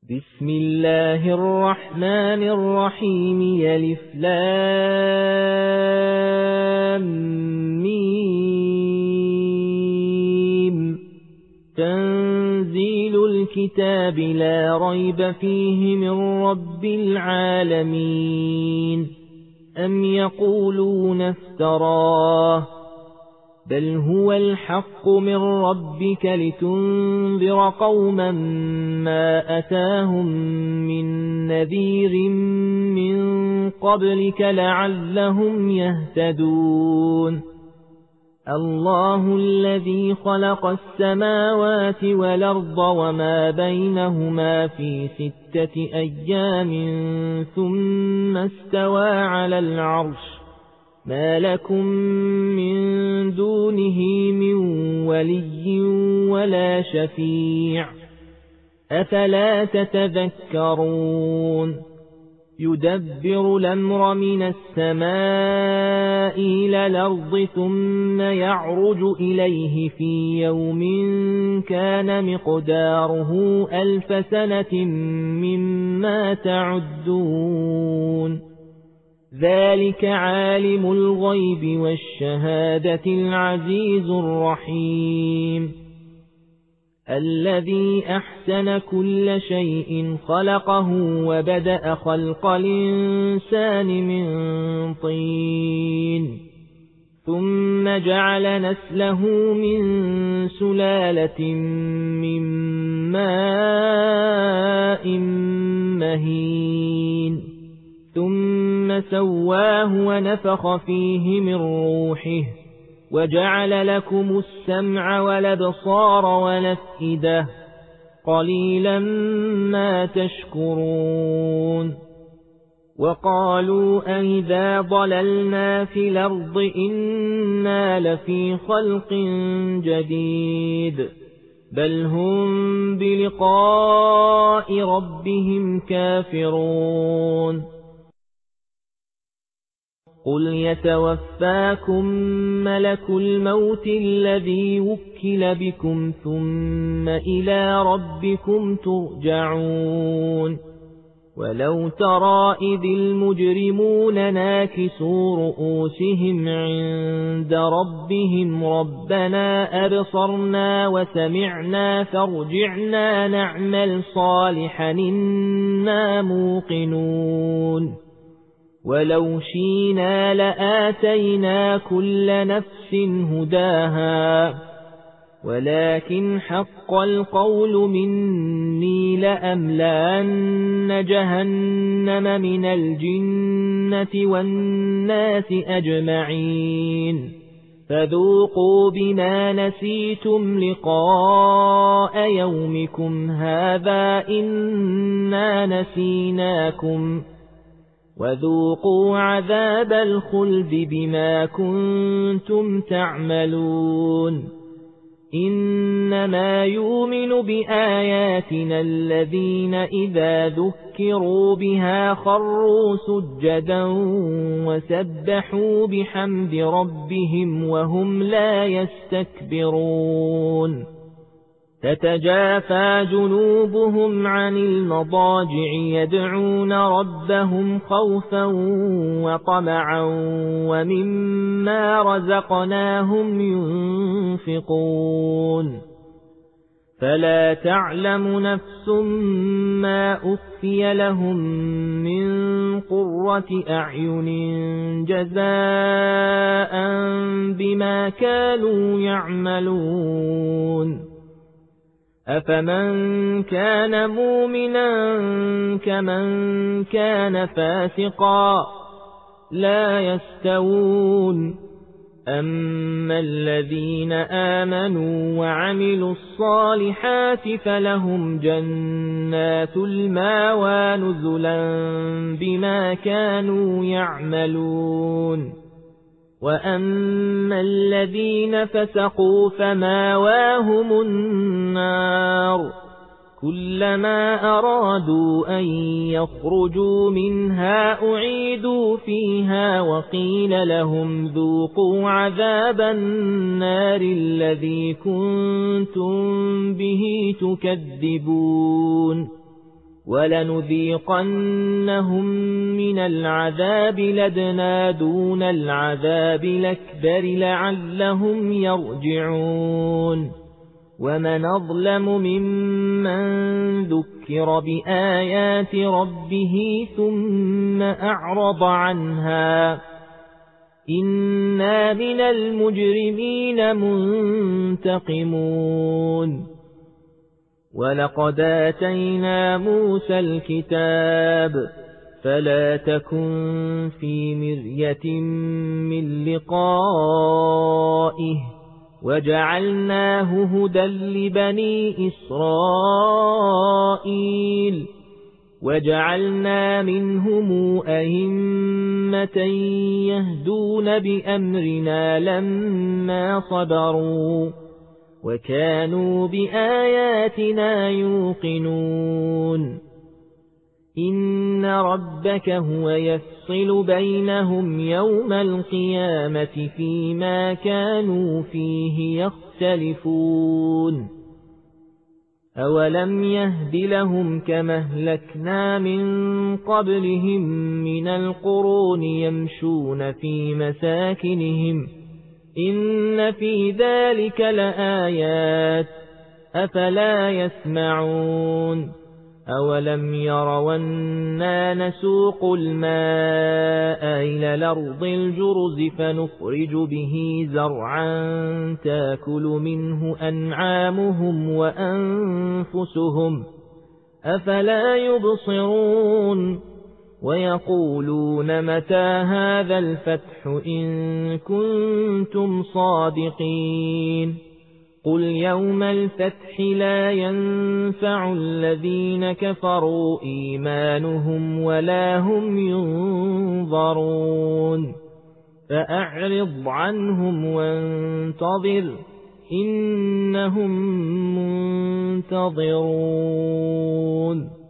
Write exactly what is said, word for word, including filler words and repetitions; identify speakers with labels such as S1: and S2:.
S1: بسم الله الرحمن الرحيم يلف لام ميم تنزيل الكتاب لا ريب فيه من رب العالمين أم يقولون افتراه بل هو الحق من ربك لتنذر قوما ما أتاهم من نذير من قبلك لعلهم يهتدون الله الذي خلق السماوات والأرض وما بينهما في ستة أيام ثم استوى على العرش ما لكم من دونه من ولي ولا شفيع أفلا تتذكرون يدبر الأمر من السماء إلى الأرض ثم يعرج إليه في يوم كان مقداره ألف سنة مما تعدون ذلك عالم الغيب والشهادة العزيز الرحيم الذي أحسن كل شيء خلقه وبدأ خلق الإنسان من طين ثم جعل نسله من سلالة من ماء مهين ثم سواه ونفخ فيه من روحه وجعل لكم السمع والأبصار والأفئدة قليلا ما تشكرون وقالوا أئذا ضللنا في الأرض إنا لفي خلق جديد بل هم بلقاء ربهم كافرون قل يتوفاكم ملك الموت الذي وكل بكم ثم إلى ربكم ترجعون ولو ترى إذ المجرمون ناكسوا رؤوسهم عند ربهم ربنا أبصرنا وسمعنا فارجعنا نعمل صالحا إنا موقنون ولو شينا لآتينا كل نفس هداها ولكن حق القول مني لأملأن جهنم من الجنة والناس أجمعين فذوقوا بما نسيتم لقاء يومكم هذا إنا نسيناكم وذوقوا عذاب الخلد بما كنتم تعملون إنما يؤمن بآياتنا الذين إذا ذكروا بها خروا سجدا وسبحوا بحمد ربهم وهم لا يستكبرون تتجافى جنوبهم عن المضاجع يدعون ربهم خوفا وطمعا ومما رزقناهم ينفقون فلا تعلم نفس ما أخفي لهم من قرة أعين جزاء بما كانوا يعملون أفمن كان مؤمنا كمن كان فاسقا لا يستوون أما الذين آمنوا وعملوا الصالحات فلهم جنات المأوى نزلا بما كانوا يعملون وأما الذين فسقوا فماواهم النار كلما أرادوا أن يخرجوا منها أعيدوا فيها وقيل لهم ذوقوا عذاب النار الذي كنتم به تكذبون وَلَنُذِيقَنَّهُم مِّنَ الْعَذَابِ الْأَدْنَىٰ دُونَ الْعَذَابِ الْأَكْبَرِ لَعَلَّهُمْ يَرْجِعُونَ وَمَنْ أَظْلَمُ مِمَّن ذُكِّرَ بِآيَاتِ رَبِّهِ ثُمَّ أَعْرَضَ عَنْهَا إِنَّا مِنَ الْمُجْرِمِينَ مُنْتَقِمُونَ وَلَقَدْ آتَيْنَا مُوسَى الْكِتَابَ فَلَا تَكُنْ فِي مِرْيَةٍ مِّن لِّقَائِهِ وَجَعَلْنَاهُ هُدًى لِّبَنِي إِسْرَائِيلَ وَجَعَلْنَا مِنْهُمْ أَئِمَّةً يَهْدُونَ بِأَمْرِنَا لَمَّا صَبَرُوا وَكَانُوا بِآيَاتِنَا يُوقِنُونَ إِنَّ رَبَّكَ هُوَ يَفْصِلُ بَيْنَهُمْ يَوْمَ الْقِيَامَةِ فِيمَا كَانُوا فِيهِ يَخْتَلِفُونَ أَوَلَمْ يَهْدِ لَهُمْ كَمَا أَهْلَكْنَا مِنْ قَبْلِهِمْ مِنَ الْقُرُونِ يَمْشُونَ فِي مَسَاكِنِهِمْ إِنَّ فِي ذَلِكَ لَآيَاتٍ أَفَلَا يَسْمَعُونَ أَوَلَمْ يَرَوْا أَنَّا نَسُوقُ الْمَاءَ إِلَى الْأَرْضِ الْجُرُزِ فَنُخْرِجُ بِهِ زَرْعًا تَأْكُلُ مِنْهُ أَنْعَامُهُمْ وَأَنْفُسُهُمْ أَفَلَا يُبْصِرُونَ وَيَقُولُونَ مَتَى هَذَا الْفَتْحُ إِن كُنتُمْ صَادِقِينَ قُلْ يَوْمَ الْفَتْحِ لَا يَنفَعُ الَّذِينَ كَفَرُوا إِيمَانُهُمْ وَلَا هُمْ يُنظَرُونَ فَأَعْرِضْ عَنْهُمْ وَانتَظِرْ إِنَّهُمْ مُنتَظِرُونَ